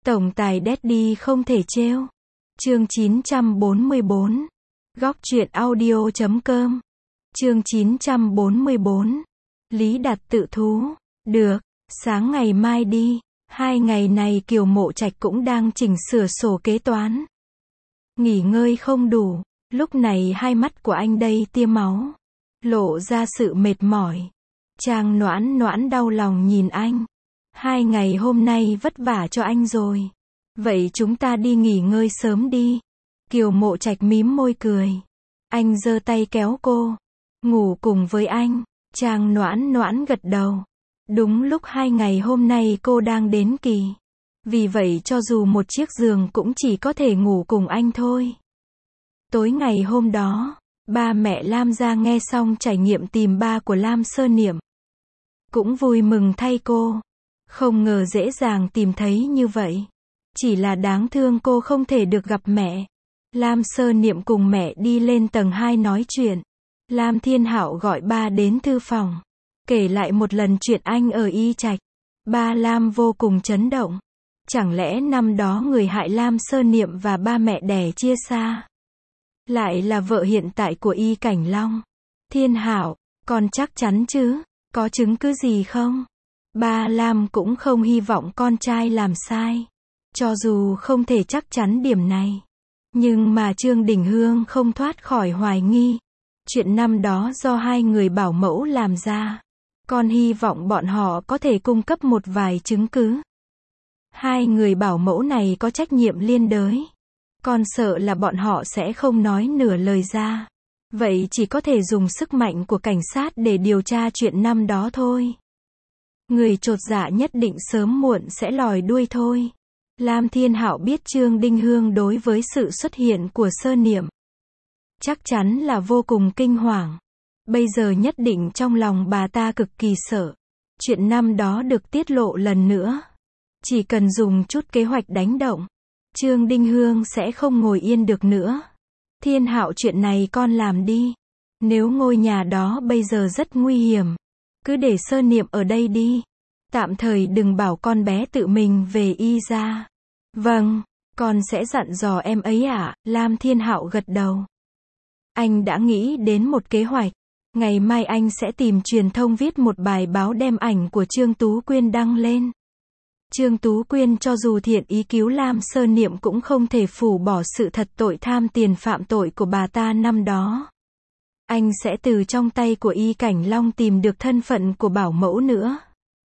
Tổng tài Daddy không thể trêu. Chương 944. Góc truyện audio.com. Chương 944. Lý Đạt tự thú. Được, sáng ngày mai đi. 2 ngày này Kiều Mộ Trạch cũng đang chỉnh sửa sổ kế toán. Nghỉ ngơi không đủ, lúc này hai mắt của anh đây tia máu, lộ ra sự mệt mỏi. Trang Noãn Noãn đau lòng nhìn anh. 2 ngày hôm nay vất vả cho anh rồi. Vậy chúng ta đi nghỉ ngơi sớm đi. Kiều Mộ Trạch mím môi cười. Anh giơ tay kéo cô. Ngủ cùng với anh. Trang Noãn Noãn gật đầu. Đúng lúc 2 ngày hôm nay cô đang đến kỳ. Vì vậy cho dù một chiếc giường cũng chỉ có thể ngủ cùng anh thôi. Tối ngày hôm đó, ba mẹ Lam gia nghe xong trải nghiệm tìm ba của Lam Sơ Niệm. Cũng vui mừng thay cô. Không ngờ dễ dàng tìm thấy như vậy. Chỉ là đáng thương cô không thể được gặp mẹ. Lam Sơ Niệm cùng mẹ đi lên tầng 2 nói chuyện. Lam Thiên Hạo gọi ba đến thư phòng. Kể lại một lần chuyện anh ở Y Trạch. Ba Lam vô cùng chấn động. Chẳng lẽ năm đó người hại Lam Sơ Niệm và ba mẹ đẻ chia xa, lại là vợ hiện tại của Y Cảnh Long? Thiên Hạo, con chắc chắn chứ? Có chứng cứ gì không? Ba Lam cũng không hy vọng con trai làm sai. Cho dù không thể chắc chắn điểm này, nhưng mà Trương Đình Hương không thoát khỏi hoài nghi. Chuyện năm đó do hai người bảo mẫu làm ra. Con hy vọng bọn họ có thể cung cấp một vài chứng cứ. Hai người bảo mẫu này có trách nhiệm liên đới. Con sợ là bọn họ sẽ không nói nửa lời ra. Vậy chỉ có thể dùng sức mạnh của cảnh sát để điều tra chuyện năm đó thôi. Người chột dạ nhất định sớm muộn sẽ lòi đuôi thôi. Lam Thiên Hạo biết Trương Đình Hương đối với sự xuất hiện của Sơ Niệm chắc chắn là vô cùng kinh hoàng. Bây giờ nhất định trong lòng bà ta cực kỳ sợ. Chuyện năm đó được tiết lộ lần nữa. Chỉ cần dùng chút kế hoạch đánh động, Trương Đình Hương sẽ không ngồi yên được nữa. Thiên Hạo, chuyện này con làm đi. Nếu ngôi nhà đó bây giờ rất nguy hiểm, cứ để Sơ Niệm ở đây đi. Tạm thời đừng bảo con bé tự mình về Y gia. Vâng, con sẽ dặn dò em ấy ạ. Lam Thiên Hạo gật đầu. Anh đã nghĩ đến một kế hoạch. Ngày mai anh sẽ tìm truyền thông viết một bài báo đem ảnh của Trương Tú Quyên đăng lên. Trương Tú Quyên cho dù thiện ý cứu Lam Sơ Niệm cũng không thể phủ bỏ sự thật tội tham tiền phạm tội của bà ta năm đó. Anh sẽ từ trong tay của Y Cảnh Long tìm được thân phận của bảo mẫu nữa.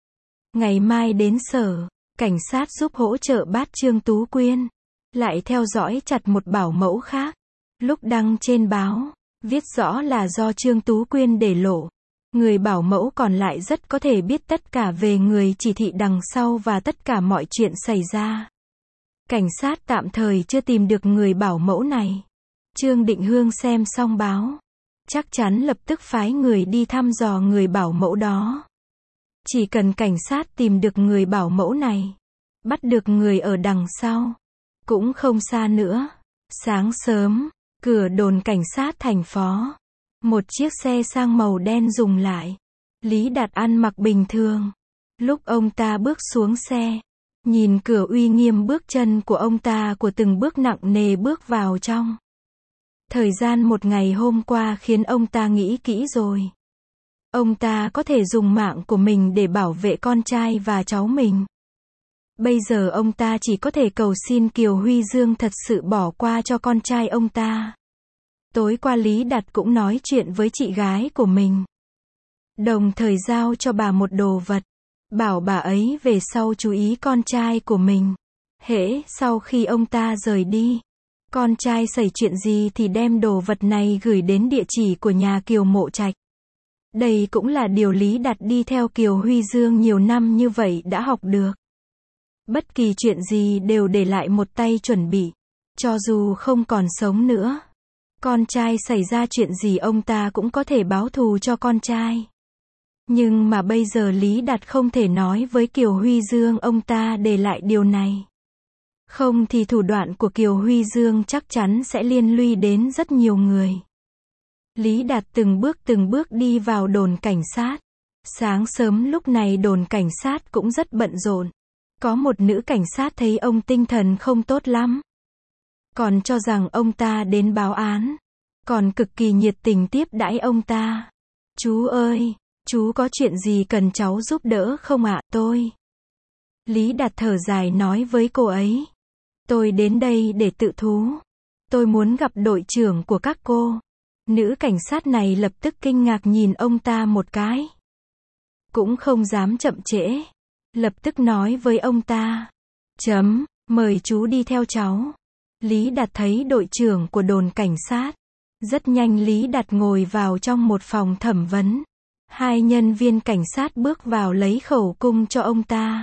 Ngày mai đến sở, cảnh sát giúp hỗ trợ bắt Trương Tú Quyên. Lại theo dõi chặt một bảo mẫu khác. Lúc đăng trên báo, viết rõ là do Trương Tú Quyên để lộ. Người bảo mẫu còn lại rất có thể biết tất cả về người chỉ thị đằng sau và tất cả mọi chuyện xảy ra. Cảnh sát tạm thời chưa tìm được người bảo mẫu này. Trương Định Hương xem xong báo, chắc chắn lập tức phái người đi thăm dò người bảo mẫu đó. Chỉ cần cảnh sát tìm được người bảo mẫu này, bắt được người ở đằng sau, cũng không xa nữa. Sáng sớm, cửa đồn cảnh sát thành phố. Một chiếc xe sang màu đen dừng lại. Lý Đạt ăn mặc bình thường. Lúc ông ta bước xuống xe, nhìn cửa uy nghiêm bước chân của ông ta của từng bước nặng nề bước vào trong. Thời gian một ngày hôm qua khiến ông ta nghĩ kỹ rồi. Ông ta có thể dùng mạng của mình để bảo vệ con trai và cháu mình. Bây giờ ông ta chỉ có thể cầu xin Kiều Huy Dương thật sự bỏ qua cho con trai ông ta. Tối qua Lý Đạt cũng nói chuyện với chị gái của mình. Đồng thời giao cho bà một đồ vật. Bảo bà ấy về sau chú ý con trai của mình. Hễ sau khi ông ta rời đi, con trai xảy chuyện gì thì đem đồ vật này gửi đến địa chỉ của nhà Kiều Mộ Trạch. Đây cũng là điều Lý Đạt đi theo Kiều Huy Dương nhiều năm như vậy đã học được. Bất kỳ chuyện gì đều để lại một tay chuẩn bị. Cho dù không còn sống nữa, con trai xảy ra chuyện gì ông ta cũng có thể báo thù cho con trai. Nhưng mà bây giờ Lý Đạt không thể nói với Kiều Huy Dương ông ta để lại điều này. Không thì thủ đoạn của Kiều Huy Dương chắc chắn sẽ liên lụy đến rất nhiều người. Lý Đạt từng bước đi vào đồn cảnh sát. Sáng sớm lúc này đồn cảnh sát cũng rất bận rộn. Có một nữ cảnh sát thấy ông tinh thần không tốt lắm. Còn cho rằng ông ta đến báo án. Còn cực kỳ nhiệt tình tiếp đãi ông ta. Chú ơi, chú có chuyện gì cần cháu giúp đỡ không ạ? Lý Đạt thở dài nói với cô ấy. Tôi đến đây để tự thú. Tôi muốn gặp đội trưởng của các cô. Nữ cảnh sát này lập tức kinh ngạc nhìn ông ta một cái. Cũng không dám chậm trễ. Lập tức nói với ông ta. Mời chú đi theo cháu. Lý Đạt thấy đội trưởng của đồn cảnh sát. Rất nhanh Lý Đạt ngồi vào trong một phòng thẩm vấn. Hai nhân viên cảnh sát bước vào lấy khẩu cung cho ông ta.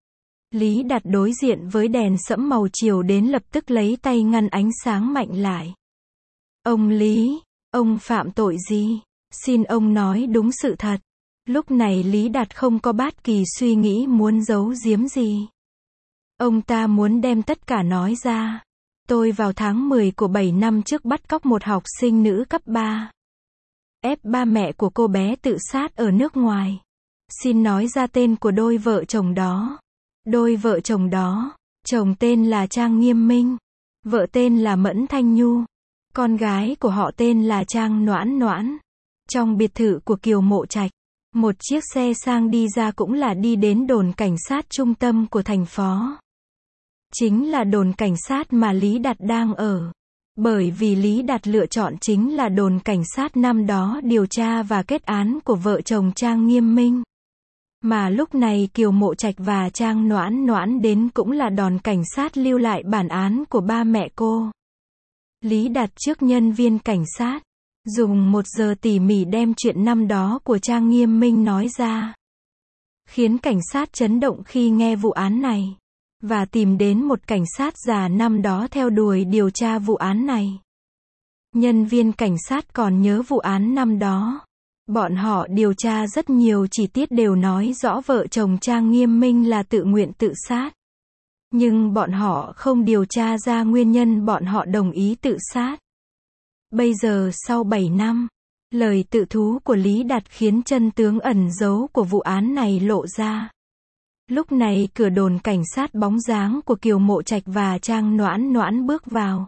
Lý Đạt đối diện với đèn sẫm màu chiều đến lập tức lấy tay ngăn ánh sáng mạnh lại. Ông Lý, ông phạm tội gì? Xin ông nói đúng sự thật. Lúc này Lý Đạt không có bất kỳ suy nghĩ muốn giấu giếm gì. Ông ta muốn đem tất cả nói ra. Tôi vào tháng 10 của 7 năm trước bắt cóc một học sinh nữ cấp 3. Ép ba mẹ của cô bé tự sát ở nước ngoài. Xin nói ra tên của đôi vợ chồng đó. Đôi vợ chồng đó, chồng tên là Trang Nghiêm Minh, vợ tên là Mẫn Thanh Nhu, con gái của họ tên là Trang Noãn Noãn. Trong biệt thự của Kiều Mộ Trạch, một chiếc xe sang đi ra cũng là đi đến đồn cảnh sát trung tâm của thành phố. Chính là đồn cảnh sát mà Lý Đạt đang ở. Bởi vì Lý Đạt lựa chọn chính là đồn cảnh sát năm đó điều tra và kết án của vợ chồng Trang Nghiêm Minh. Mà lúc này Kiều Mộ Trạch và Trang Noãn Noãn đến cũng là đồn cảnh sát lưu lại bản án của ba mẹ cô. Lý Đạt trước nhân viên cảnh sát, dùng 1 giờ tỉ mỉ đem chuyện năm đó của Trang Nghiêm Minh nói ra. Khiến cảnh sát chấn động khi nghe vụ án này. Và tìm đến một cảnh sát già năm đó theo đuổi điều tra vụ án này. Nhân viên cảnh sát còn nhớ vụ án năm đó. Bọn họ điều tra rất nhiều chi tiết đều nói rõ vợ chồng Trang Nghiêm Minh là tự nguyện tự sát. Nhưng bọn họ không điều tra ra nguyên nhân bọn họ đồng ý tự sát. Bây giờ sau 7 năm, lời tự thú của Lý Đạt khiến chân tướng ẩn giấu của vụ án này lộ ra. Lúc này cửa đồn cảnh sát bóng dáng của Kiều Mộ Trạch và Trang Noãn Noãn bước vào.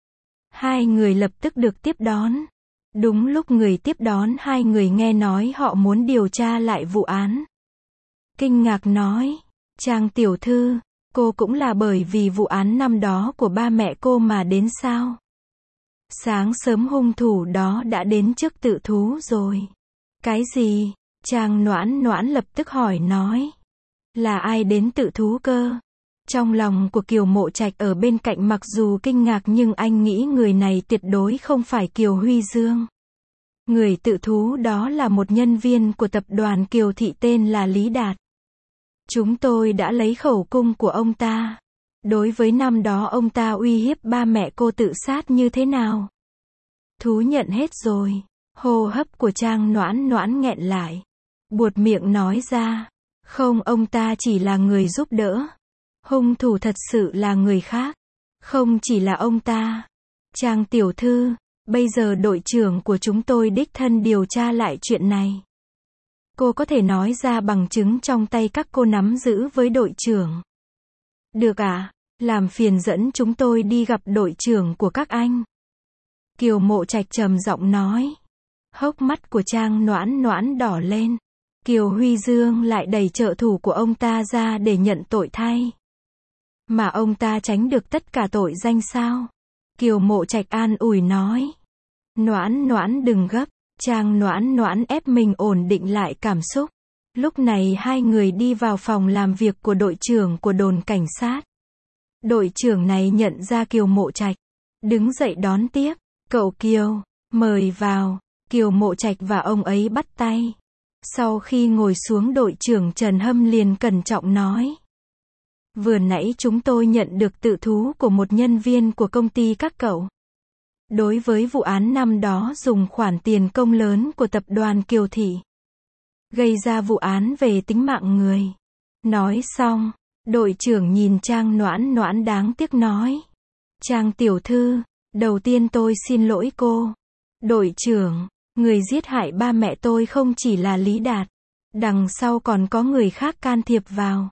Hai người lập tức được tiếp đón. Đúng lúc người tiếp đón hai người nghe nói họ muốn điều tra lại vụ án. Kinh ngạc nói, Trang tiểu thư, cô cũng là bởi vì vụ án năm đó của ba mẹ cô mà đến sao? Sáng sớm hung thủ đó đã đến trước tự thú rồi. Cái gì? Trang Noãn Noãn lập tức hỏi nói. Là ai đến tự thú cơ? Trong lòng của Kiều Mộ Trạch ở bên cạnh mặc dù kinh ngạc nhưng anh nghĩ người này tuyệt đối không phải Kiều Huy Dương. Người tự thú đó là một nhân viên của tập đoàn Kiều Thị tên là Lý Đạt. Chúng tôi đã lấy khẩu cung của ông ta. Đối với năm đó ông ta uy hiếp ba mẹ cô tự sát như thế nào? Thú nhận hết rồi. Hô hấp của Trang Noãn Noãn nghẹn lại. Buột miệng nói ra. Không, ông ta chỉ là người giúp đỡ. Hung thủ thật sự là người khác. Không chỉ là ông ta. Trang tiểu thư, bây giờ đội trưởng của chúng tôi đích thân điều tra lại chuyện này. Cô có thể nói ra bằng chứng trong tay các cô nắm giữ với đội trưởng. Được ạ, làm phiền dẫn chúng tôi đi gặp đội trưởng của các anh. Kiều Mộ Trạch trầm giọng nói. Hốc mắt của Trang Noãn Noãn đỏ lên. Kiều Huy Dương lại đẩy trợ thủ của ông ta ra để nhận tội thay. Mà ông ta tránh được tất cả tội danh sao? Kiều Mộ Trạch an ủi nói. Noãn Noãn đừng gấp. Trang Noãn Noãn ép mình ổn định lại cảm xúc. Lúc này hai người đi vào phòng làm việc của đội trưởng của đồn cảnh sát. Đội trưởng này nhận ra Kiều Mộ Trạch. Đứng dậy đón tiếp. Cậu Kiều, mời vào. Kiều Mộ Trạch và ông ấy bắt tay. Sau khi ngồi xuống đội trưởng Trần Hâm liền cẩn trọng nói. Vừa nãy chúng tôi nhận được tự thú của một nhân viên của công ty các cậu. Đối với vụ án năm đó dùng khoản tiền công lớn của tập đoàn Kiều Thị. Gây ra vụ án về tính mạng người. Nói xong, đội trưởng nhìn Trang Noãn Noãn đáng tiếc nói. Trang tiểu thư, đầu tiên tôi xin lỗi cô. Đội trưởng, người giết hại ba mẹ tôi không chỉ là Lý Đạt. Đằng sau còn có người khác can thiệp vào.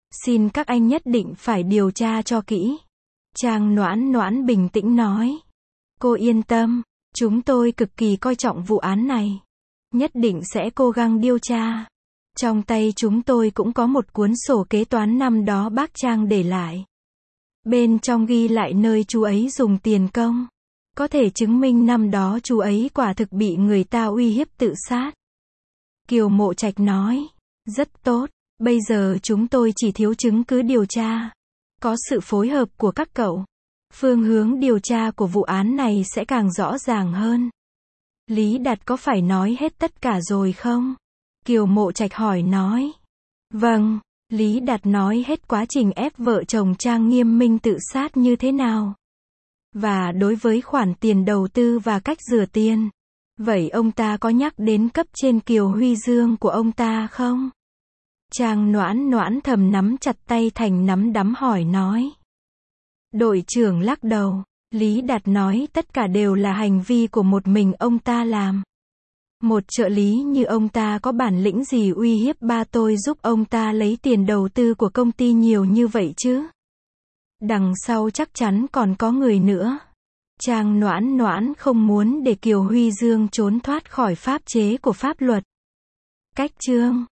Xin các anh nhất định phải điều tra cho kỹ. Trang Noãn Noãn bình tĩnh nói. Cô yên tâm, chúng tôi cực kỳ coi trọng vụ án này. Nhất định sẽ cố gắng điều tra. Trong tay chúng tôi cũng có một cuốn sổ kế toán năm đó bác Trang để lại. Bên trong ghi lại nơi chú ấy dùng tiền công. Có thể chứng minh năm đó chú ấy quả thực bị người ta uy hiếp tự sát. Kiều Mộ Trạch nói. Rất tốt, bây giờ chúng tôi chỉ thiếu chứng cứ điều tra. Có sự phối hợp của các cậu, phương hướng điều tra của vụ án này sẽ càng rõ ràng hơn. Lý Đạt có phải nói hết tất cả rồi không? Kiều Mộ Trạch hỏi nói. Vâng, Lý Đạt nói hết quá trình ép vợ chồng Trang Nghiêm Minh tự sát như thế nào. Và đối với khoản tiền đầu tư và cách rửa tiền. Vậy ông ta có nhắc đến cấp trên Kiều Huy Dương của ông ta không? Trang Noãn Noãn thầm nắm chặt tay thành nắm đấm hỏi nói. Đội trưởng lắc đầu. Lý Đạt nói tất cả đều là hành vi của một mình ông ta làm. Một trợ lý như ông ta có bản lĩnh gì uy hiếp ba tôi giúp ông ta lấy tiền đầu tư của công ty nhiều như vậy chứ? Đằng sau chắc chắn còn có người nữa. Trang Noãn Noãn không muốn để Kiều Huy Dương trốn thoát khỏi pháp chế của pháp luật. Cách chương